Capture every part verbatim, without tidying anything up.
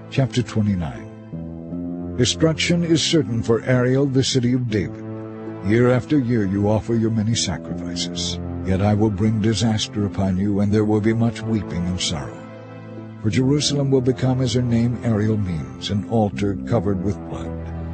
Chapter twenty-nine. Destruction is certain for Ariel, the city of David. Year after year you offer your many sacrifices. Yet I will bring disaster upon you, and there will be much weeping and sorrow. For Jerusalem will become, as her name Ariel means, an altar covered with blood.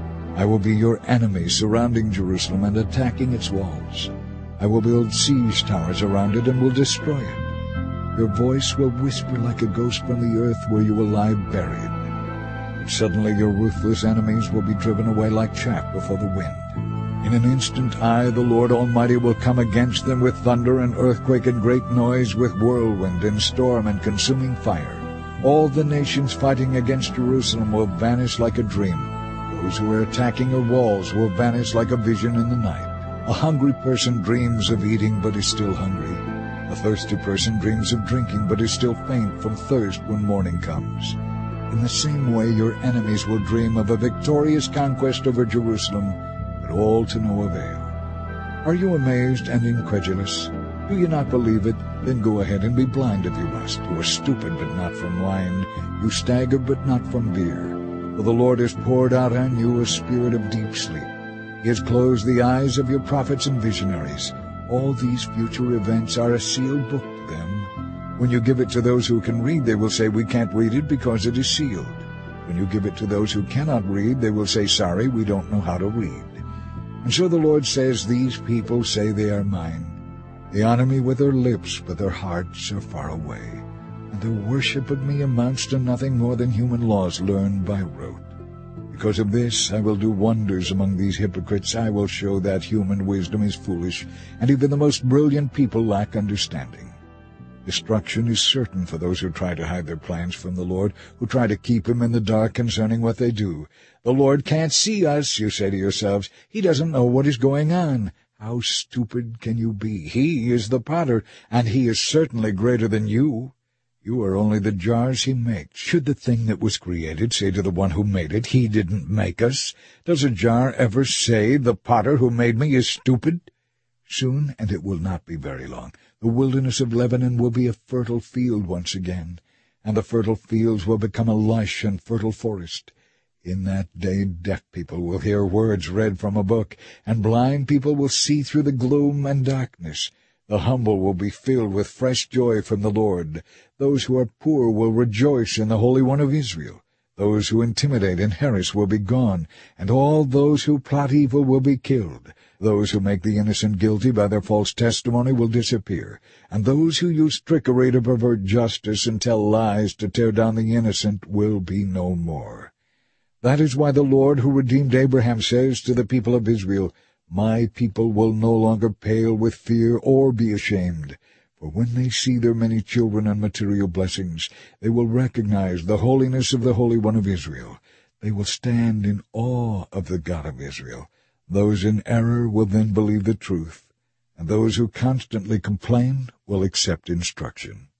I will be your enemy, surrounding Jerusalem and attacking its walls. I will build siege towers around it and will destroy it. Your voice will whisper like a ghost from the earth, where you will lie buried. But suddenly your ruthless enemies will be driven away like chaff before the wind. In an instant I, the Lord Almighty, will come against them with thunder and earthquake and great noise, with whirlwind and storm and consuming fire. All the nations fighting against Jerusalem will vanish like a dream. Those who are attacking her walls will vanish like a vision in the night. A hungry person dreams of eating but is still hungry. A thirsty person dreams of drinking but is still faint from thirst when morning comes. In the same way your enemies will dream of a victorious conquest over Jerusalem, but all to no avail. Are you amazed and incredulous? Do you not believe it? Then go ahead and be blind if you must. You are stupid, but not from wine. You stagger, but not from beer. For the Lord has poured out on you a spirit of deep sleep. He has closed the eyes of your prophets and visionaries. All these future events are a sealed book to them. When you give it to those who can read, they will say, "We can't read it because it is sealed." When you give it to those who cannot read, they will say, "Sorry, we don't know how to read." And so the Lord says, "These people say they are mine. They honor me with their lips, but their hearts are far away. And their worship of me amounts to nothing more than human laws learned by rote. Because of this I will do wonders among these hypocrites. I will show that human wisdom is foolish, and even the most brilliant people lack understanding. Destruction is certain for those who try to hide their plans from the Lord, who try to keep him in the dark concerning what they do. The Lord can't see us, you say to yourselves. He doesn't know what is going on. How stupid can you be? He is the potter, and he is certainly greater than you. You are only the jars he makes. Should the thing that was created say to the one who made it, "He didn't make us"? Does a jar ever say, "The potter who made me is stupid"? Soon, and it will not be very long, the wilderness of Lebanon will be a fertile field once again, and the fertile fields will become a lush and fertile forest. In that day deaf people will hear words read from a book, and blind people will see through the gloom and darkness. The humble will be filled with fresh joy from the Lord. Those who are poor will rejoice in the Holy One of Israel. Those who intimidate and harass will be gone, and all those who plot evil will be killed. Those who make the innocent guilty by their false testimony will disappear, and those who use trickery to pervert justice and tell lies to tear down the innocent will be no more. That is why the Lord who redeemed Abraham says to the people of Israel, "My people will no longer pale with fear or be ashamed. For when they see their many children and material blessings, they will recognize the holiness of the Holy One of Israel. They will stand in awe of the God of Israel. Those in error will then believe the truth, and those who constantly complain will accept instruction."